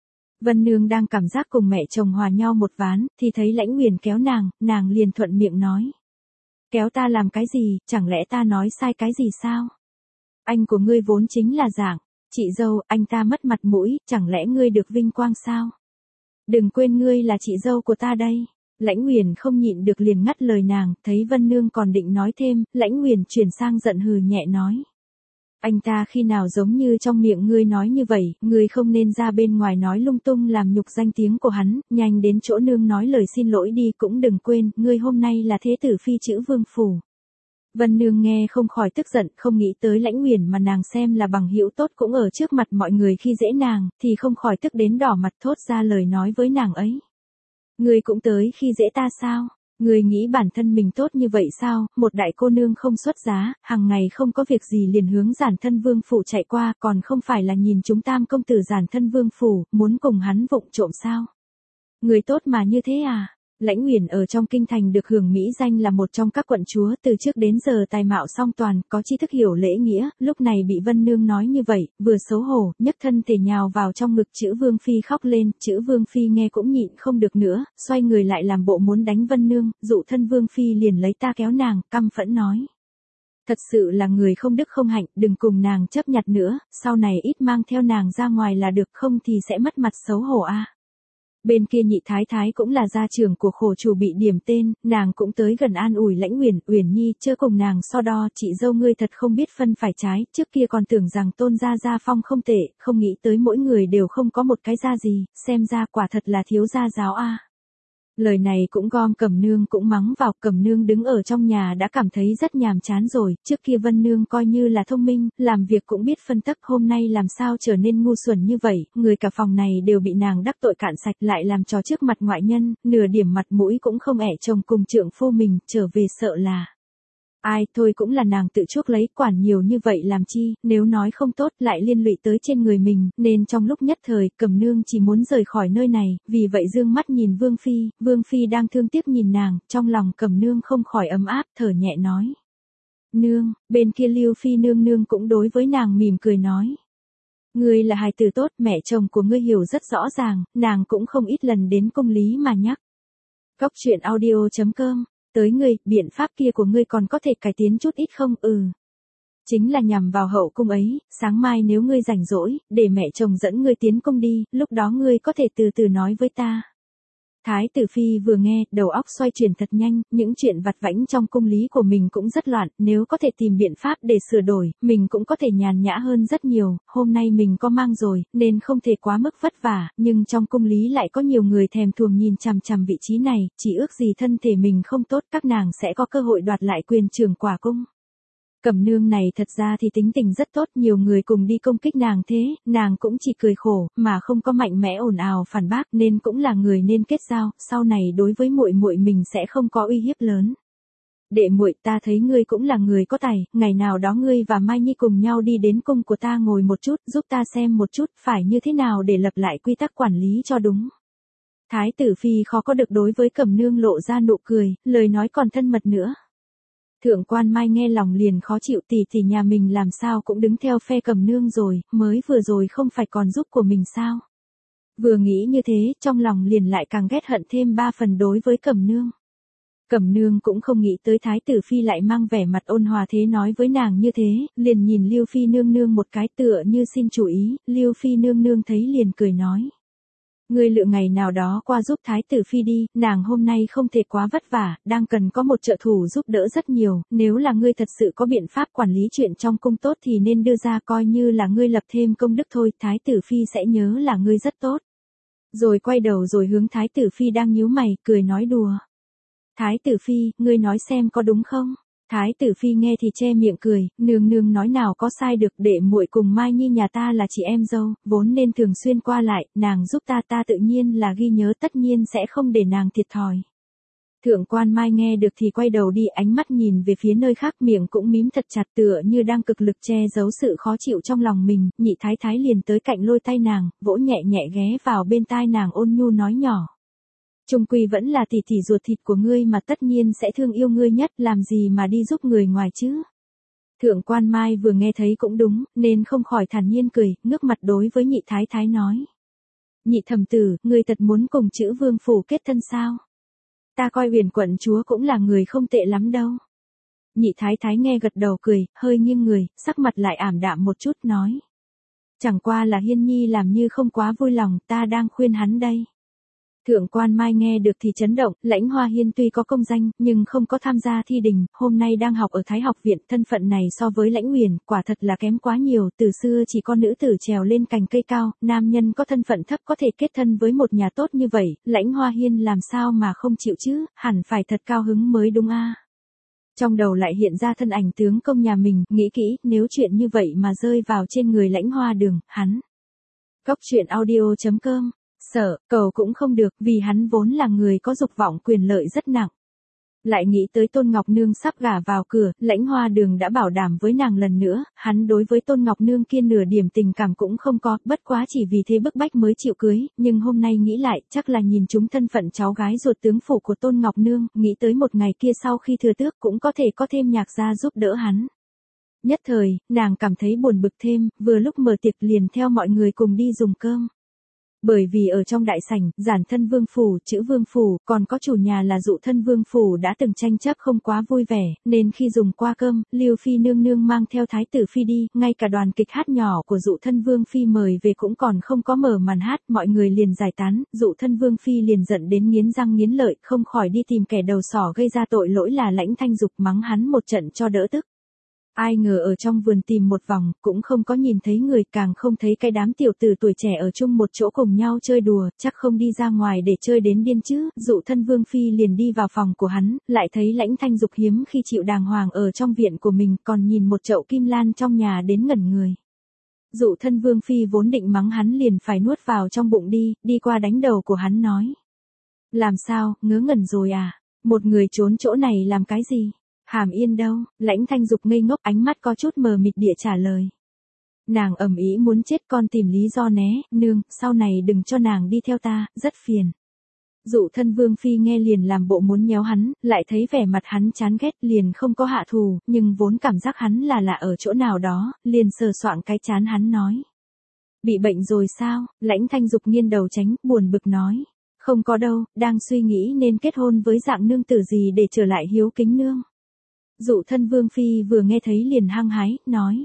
S1: Vân Nương đang cảm giác cùng mẹ chồng hòa nhau một ván, thì thấy Lãnh Uyển kéo nàng, nàng liền thuận miệng nói. Kéo ta làm cái gì, chẳng lẽ ta nói sai cái gì sao? Anh của ngươi vốn chính là dạng, chị dâu, anh ta mất mặt mũi, chẳng lẽ ngươi được vinh quang sao? Đừng quên ngươi là chị dâu của ta đây. Lãnh Uyển không nhịn được liền ngắt lời nàng, thấy Vân Nương còn định nói thêm, Lãnh Uyển chuyển sang giận hừ nhẹ nói. Anh ta khi nào giống như trong miệng ngươi nói như vậy, ngươi không nên ra bên ngoài nói lung tung làm nhục danh tiếng của hắn, nhanh đến chỗ nương nói lời xin lỗi đi, cũng đừng quên, ngươi hôm nay là thế tử phi chữ Vương phủ. Vân Nương nghe không khỏi tức giận, không nghĩ tới Lãnh Uyển mà nàng xem là bằng hữu tốt cũng ở trước mặt mọi người khi dễ nàng, thì không khỏi tức đến đỏ mặt thốt ra lời nói với nàng ấy. Ngươi cũng tới khi dễ ta sao? Ngươi nghĩ bản thân mình tốt như vậy sao? Một đại cô nương không xuất giá, hàng ngày không có việc gì liền hướng giản thân vương phủ chạy qua, còn không phải là nhìn chúng tam công tử giản thân vương phủ, muốn cùng hắn vụng trộm sao? Người tốt mà như thế à? Lãnh Uyển ở trong kinh thành được hưởng mỹ danh là một trong các quận chúa, từ trước đến giờ tài mạo song toàn, có tri thức hiểu lễ nghĩa, lúc này bị Vân Nương nói như vậy, vừa xấu hổ, nhấc thân thể nhào vào trong ngực chữ Vương Phi khóc lên, chữ Vương Phi nghe cũng nhịn không được nữa, xoay người lại làm bộ muốn đánh Vân Nương, dụ thân Vương Phi liền lấy ta kéo nàng, căm phẫn nói. Thật sự là người không đức không hạnh, đừng cùng nàng chấp nhặt nữa, sau này ít mang theo nàng ra ngoài là được, không thì sẽ mất mặt xấu hổ a. Bên kia nhị thái thái cũng là gia trưởng của khổ chủ bị điểm tên, nàng cũng tới gần an ủi Lãnh Uyển, Uyển nhi chớ cùng nàng so đo, chị dâu ngươi thật không biết phân phải trái, trước kia còn tưởng rằng tôn gia gia phong không tệ, không nghĩ tới mỗi người đều không có một cái gia gì, xem ra quả thật là thiếu gia giáo a. Lời này cũng gom Cẩm Nương cũng mắng vào, Cẩm Nương đứng ở trong nhà đã cảm thấy rất nhàm chán rồi, trước kia Vân Nương coi như là thông minh, làm việc cũng biết phân tắc, hôm nay làm sao trở nên ngu xuẩn như vậy, người cả phòng này đều bị nàng đắc tội cạn sạch, lại làm trò trước mặt ngoại nhân, nửa điểm mặt mũi cũng không ẻ chồng cùng trượng phu mình, trở về sợ là. Ai, thôi cũng là nàng tự chuốc lấy, quản nhiều như vậy làm chi, nếu nói không tốt lại liên lụy tới trên người mình, nên trong lúc nhất thời, Cẩm Nương chỉ muốn rời khỏi nơi này, vì vậy dương mắt nhìn Vương Phi, Vương Phi đang thương tiếc nhìn nàng, trong lòng Cẩm Nương không khỏi ấm áp, thở nhẹ nói. Nương, bên kia Lưu Phi nương nương cũng đối với nàng mỉm cười nói. Ngươi là hài tử tốt, mẹ chồng của ngươi hiểu rất rõ ràng, nàng cũng không ít lần đến công lý mà nhắc. Góc truyện audio chấm com. Tới ngươi, biện pháp kia của ngươi còn có thể cải tiến chút ít không? Ừ. Chính là nhằm vào hậu cung ấy, sáng mai nếu ngươi rảnh rỗi, để mẹ chồng dẫn ngươi tiến cung đi, lúc đó ngươi có thể từ từ nói với ta. Thái tử phi vừa nghe, đầu óc xoay chuyển thật nhanh, những chuyện vặt vãnh trong cung lý của mình cũng rất loạn, nếu có thể tìm biện pháp để sửa đổi, mình cũng có thể nhàn nhã hơn rất nhiều, hôm nay mình có mang rồi, nên không thể quá mức vất vả, nhưng trong cung lý lại có nhiều người thèm thuồng nhìn chằm chằm vị trí này, chỉ ước gì thân thể mình không tốt, các nàng sẽ có cơ hội đoạt lại quyền trưởng quả cung. Cẩm Nương này thật ra thì tính tình rất tốt, nhiều người cùng đi công kích nàng thế, nàng cũng chỉ cười khổ, mà không có mạnh mẽ ồn ào phản bác, nên cũng là người nên kết giao, sau này đối với muội muội mình sẽ không có uy hiếp lớn. Đệ muội, ta thấy ngươi cũng là người có tài, ngày nào đó ngươi và Mai Nhi cùng nhau đi đến cung của ta ngồi một chút, giúp ta xem một chút, phải như thế nào để lập lại quy tắc quản lý cho đúng. Thái tử phi khó có được đối với Cẩm Nương lộ ra nụ cười, lời nói còn thân mật nữa. Thượng quan Mai nghe lòng liền khó chịu, tỷ tỷ nhà mình làm sao cũng đứng theo phe Cẩm Nương rồi, mới vừa rồi không phải còn giúp của mình sao. Vừa nghĩ như thế, trong lòng liền lại càng ghét hận thêm ba phần đối với Cẩm Nương. Cẩm nương cũng không nghĩ tới thái tử phi lại mang vẻ mặt ôn hòa thế nói với nàng như thế, liền nhìn Lưu phi nương nương một cái tựa như xin chủ ý, Lưu phi nương nương thấy liền cười nói. Ngươi lựa ngày nào đó qua giúp thái tử phi đi, nàng hôm nay không thể quá vất vả, đang cần có một trợ thủ giúp đỡ rất nhiều, nếu là ngươi thật sự có biện pháp quản lý chuyện trong cung tốt thì nên đưa ra coi như là ngươi lập thêm công đức thôi, thái tử phi sẽ nhớ là ngươi rất tốt. Rồi quay đầu rồi hướng thái tử phi đang nhíu mày, cười nói đùa. Thái tử phi, ngươi nói xem có đúng không? Thái tử phi nghe thì che miệng cười, nương nương nói nào có sai được, để muội cùng Mai Nhi nhà ta là chị em dâu, vốn nên thường xuyên qua lại, nàng giúp ta ta tự nhiên là ghi nhớ, tất nhiên sẽ không để nàng thiệt thòi. Thượng quan Mai nghe được thì quay đầu đi, ánh mắt nhìn về phía nơi khác, miệng cũng mím thật chặt tựa như đang cực lực che giấu sự khó chịu trong lòng mình, nhị thái thái liền tới cạnh lôi tay nàng, vỗ nhẹ nhẹ ghé vào bên tai nàng ôn nhu nói nhỏ. Trung quy vẫn là tỷ tỷ ruột thịt của ngươi mà tất nhiên sẽ thương yêu ngươi nhất, làm gì mà đi giúp người ngoài chứ. Thượng quan Mai vừa nghe thấy cũng đúng, nên không khỏi thản nhiên cười, ngước mặt đối với nhị thái thái nói. Nhị thẩm tử, ngươi thật muốn cùng chữ vương phủ kết thân sao? Ta coi Huyền quận chúa cũng là người không tệ lắm đâu. Nhị thái thái nghe gật đầu cười, hơi nghiêng người, sắc mặt lại ảm đạm một chút nói. Chẳng qua là Hiên Nhi làm như không quá vui lòng, ta đang khuyên hắn đây. Thượng quan Mai nghe được thì chấn động, Lãnh Hoa Hiên tuy có công danh, nhưng không có tham gia thi đình, hôm nay đang học ở Thái học viện, thân phận này so với Lãnh Huyền, quả thật là kém quá nhiều, từ xưa chỉ có nữ tử trèo lên cành cây cao, nam nhân có thân phận thấp có thể kết thân với một nhà tốt như vậy, Lãnh Hoa Hiên làm sao mà không chịu chứ, hẳn phải thật cao hứng mới đúng a. Trong đầu lại hiện ra thân ảnh tướng công nhà mình, nghĩ kỹ, nếu chuyện như vậy mà rơi vào trên người Lãnh Hoa Đường, hắn. Cốc truyện audio chấm com Sợ, cầu cũng không được, vì hắn vốn là người có dục vọng quyền lợi rất nặng. Lại nghĩ tới Tôn Ngọc Nương sắp gả vào cửa, Lãnh Hoa Đường đã bảo đảm với nàng lần nữa, hắn đối với Tôn Ngọc Nương kia nửa điểm tình cảm cũng không có, bất quá chỉ vì thế bức bách mới chịu cưới, nhưng hôm nay nghĩ lại, chắc là nhìn chúng thân phận cháu gái ruột tướng phủ của Tôn Ngọc Nương, nghĩ tới một ngày kia sau khi thừa tước cũng có thể có thêm nhạc gia giúp đỡ hắn. Nhất thời, nàng cảm thấy buồn bực thêm, vừa lúc mở tiệc liền theo mọi người cùng đi dùng cơm. Bởi vì ở trong đại sảnh, giản thân vương phủ, chữ vương phủ, còn có chủ nhà là dụ thân vương phủ đã từng tranh chấp không quá vui vẻ, nên khi dùng qua cơm, Lưu phi nương nương mang theo thái tử phi đi, ngay cả đoàn kịch hát nhỏ của dụ thân vương phi mời về cũng còn không có mở màn hát, mọi người liền giải tán, dụ thân vương phi liền giận đến nghiến răng nghiến lợi, không khỏi đi tìm kẻ đầu sỏ gây ra tội lỗi là Lãnh Thanh Dục, mắng hắn một trận cho đỡ tức. Ai ngờ ở trong vườn tìm một vòng, cũng không có nhìn thấy người, càng không thấy cái đám tiểu tử tuổi trẻ ở chung một chỗ cùng nhau chơi đùa, chắc không đi ra ngoài để chơi đến điên chứ, dụ thân vương phi liền đi vào phòng của hắn, lại thấy Lãnh Thanh Dục hiếm khi chịu đàng hoàng ở trong viện của mình, còn nhìn một chậu kim lan trong nhà đến ngẩn người. Dụ thân vương phi vốn định mắng hắn liền phải nuốt vào trong bụng đi, đi qua đánh đầu của hắn nói. Làm sao, ngớ ngẩn rồi à, một người trốn chỗ này làm cái gì? Hàm Yên đâu? Lãnh Thanh Dục ngây ngốc, ánh mắt có chút mờ mịt địa trả lời. Nàng ầm ĩ muốn chết, con tìm lý do né, nương, sau này đừng cho nàng đi theo ta, rất phiền. Dụ thân vương phi nghe liền làm bộ muốn nhéo hắn, lại thấy vẻ mặt hắn chán ghét liền không có hạ thù, nhưng vốn cảm giác hắn là lạ ở chỗ nào đó, liền sờ soạng cái chán hắn nói. Bị bệnh rồi sao? Lãnh Thanh Dục nghiêng đầu tránh, buồn bực nói. Không có đâu, đang suy nghĩ nên kết hôn với dạng nương tử gì để trở lại hiếu kính nương. Dụ thân vương phi vừa nghe thấy liền hăng hái, nói.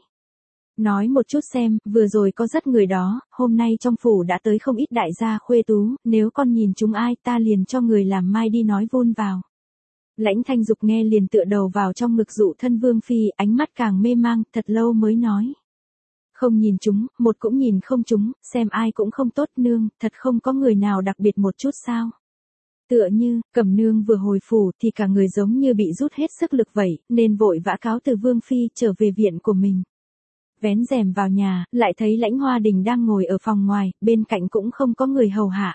S1: Nói một chút xem, vừa rồi có rất người đó, hôm nay trong phủ đã tới không ít đại gia khuê tú, nếu con nhìn chúng ai ta liền cho người làm mai đi nói vun vào. Lãnh Thanh Dục nghe liền tựa đầu vào trong ngực dụ thân vương phi, ánh mắt càng mê mang, thật lâu mới nói. Không nhìn chúng, một cũng nhìn không chúng, xem ai cũng không tốt nương, thật không có người nào đặc biệt một chút sao. Tựa như, Cẩm nương vừa hồi phủ thì cả người giống như bị rút hết sức lực vậy, nên vội vã cáo từ vương phi trở về viện của mình. Vén rèm vào nhà, lại thấy Lãnh Hoa Đình đang ngồi ở phòng ngoài, bên cạnh cũng không có người hầu hạ.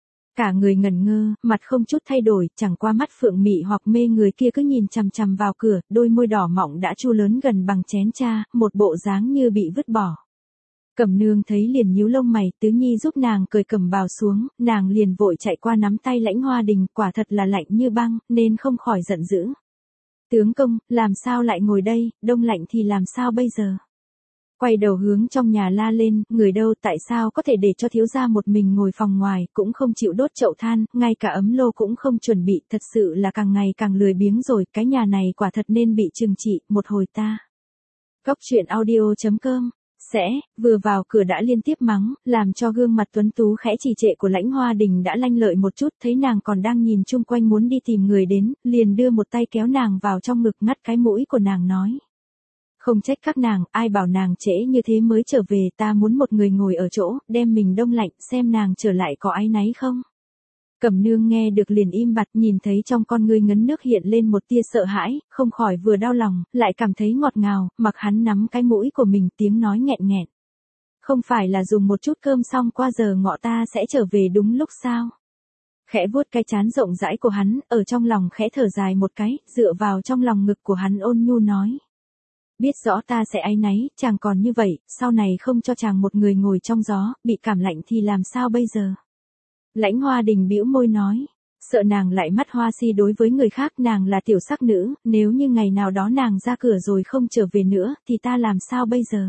S1: Cả người ngẩn ngơ, mặt không chút thay đổi, chẳng qua mắt phượng mị hoặc mê người kia cứ nhìn chằm chằm vào cửa, đôi môi đỏ mọng đã chu lớn gần bằng chén cha, một bộ dáng như bị vứt bỏ. Cẩm nương thấy liền nhíu lông mày, Tứ Nhi giúp nàng cởi cẩm bào xuống, nàng liền vội chạy qua nắm tay Lãnh Hoa Đình, quả thật là lạnh như băng, nên không khỏi giận dữ. Tướng công, làm sao lại ngồi đây, đông lạnh thì làm sao bây giờ? Quay đầu hướng trong nhà la lên, người đâu, tại sao có thể để cho thiếu gia một mình ngồi phòng ngoài, cũng không chịu đốt chậu than, ngay cả ấm lô cũng không chuẩn bị, thật sự là càng ngày càng lười biếng rồi, cái nhà này quả thật nên bị trừng trị, một hồi ta. Góc truyện audio chấm com sẽ, vừa vào cửa đã liên tiếp mắng, làm cho gương mặt tuấn tú khẽ trì trệ của Lãnh Hoa Đình đã lanh lợi một chút, thấy nàng còn đang nhìn chung quanh muốn đi tìm người đến, liền đưa một tay kéo nàng vào trong ngực ngắt cái mũi của nàng nói. Không trách các nàng, ai bảo nàng trễ như thế mới trở về, ta muốn một người ngồi ở chỗ, đem mình đông lạnh, xem nàng trở lại có áy náy không. Cẩm Nương nghe được liền im bặt, nhìn thấy trong con ngươi ngấn nước hiện lên một tia sợ hãi, không khỏi vừa đau lòng, lại cảm thấy ngọt ngào, mặc hắn nắm cái mũi của mình, tiếng nói nghẹn nghẹn. Không phải là dùng một chút cơm xong qua giờ ngọ ta sẽ trở về đúng lúc sao? Khẽ vuốt cái trán rộng rãi của hắn, ở trong lòng khẽ thở dài một cái, dựa vào trong lòng ngực của hắn ôn nhu nói. Biết rõ ta sẽ áy náy, chàng còn như vậy, sau này không cho chàng một người ngồi trong gió, bị cảm lạnh thì làm sao bây giờ? Lãnh Hoa Đình bĩu môi nói, sợ nàng lại mắt hoa si đối với người khác, nàng là tiểu sắc nữ, nếu như ngày nào đó nàng ra cửa rồi không trở về nữa, thì ta làm sao bây giờ?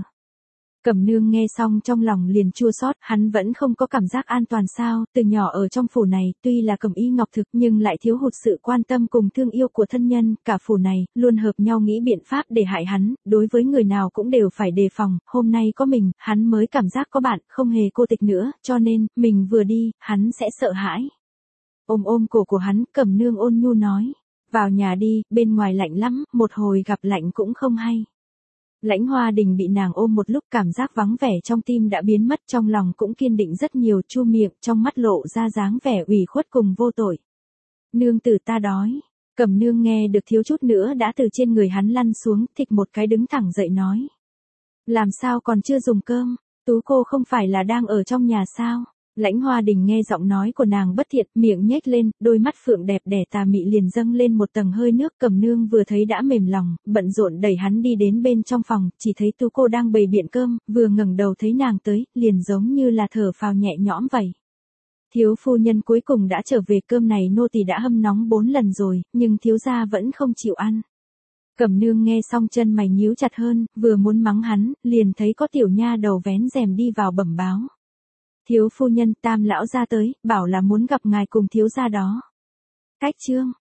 S1: Cẩm Nương nghe xong trong lòng liền chua xót, hắn vẫn không có cảm giác an toàn sao, từ nhỏ ở trong phủ này, tuy là Cẩm Y Ngọc thực nhưng lại thiếu hụt sự quan tâm cùng thương yêu của thân nhân, cả phủ này, luôn hợp nhau nghĩ biện pháp để hại hắn, đối với người nào cũng đều phải đề phòng, hôm nay có mình, hắn mới cảm giác có bạn, không hề cô tịch nữa, cho nên, mình vừa đi, hắn sẽ sợ hãi. Ôm ôm cổ của hắn, Cẩm Nương ôn nhu nói, vào nhà đi, bên ngoài lạnh lắm, một hồi gặp lạnh cũng không hay. Lãnh Hoa Đình bị nàng ôm một lúc, cảm giác vắng vẻ trong tim đã biến mất, trong lòng cũng kiên định rất nhiều, chu miệng, trong mắt lộ ra dáng vẻ ủy khuất cùng vô tội. Nương tử ta đói. Cẩm Nương nghe được thiếu chút nữa đã từ trên người hắn lăn xuống, thịch một cái đứng thẳng dậy nói. Làm sao còn chưa dùng cơm, Tú cô không phải là đang ở trong nhà sao? Lãnh Hoa Đình nghe giọng nói của nàng bất thiện, miệng nhếch lên, đôi mắt phượng đẹp đẽ tà mị liền dâng lên một tầng hơi nước. Cẩm Nương vừa thấy đã mềm lòng, bận rộn đẩy hắn đi đến bên trong phòng, chỉ thấy Tú cô đang bày biện cơm, vừa ngẩng đầu thấy nàng tới, liền giống như là thở phào nhẹ nhõm vậy. Thiếu phu nhân cuối cùng đã trở về, cơm này nô tỳ đã hâm nóng bốn lần rồi, nhưng thiếu gia vẫn không chịu ăn. Cẩm Nương nghe xong chân mày nhíu chặt hơn, vừa muốn mắng hắn, liền thấy có tiểu nha đầu vén rèm đi vào bẩm báo. Thiếu phu nhân, Tam lão ra tới, bảo là muốn gặp ngài cùng thiếu gia đó. Cách chương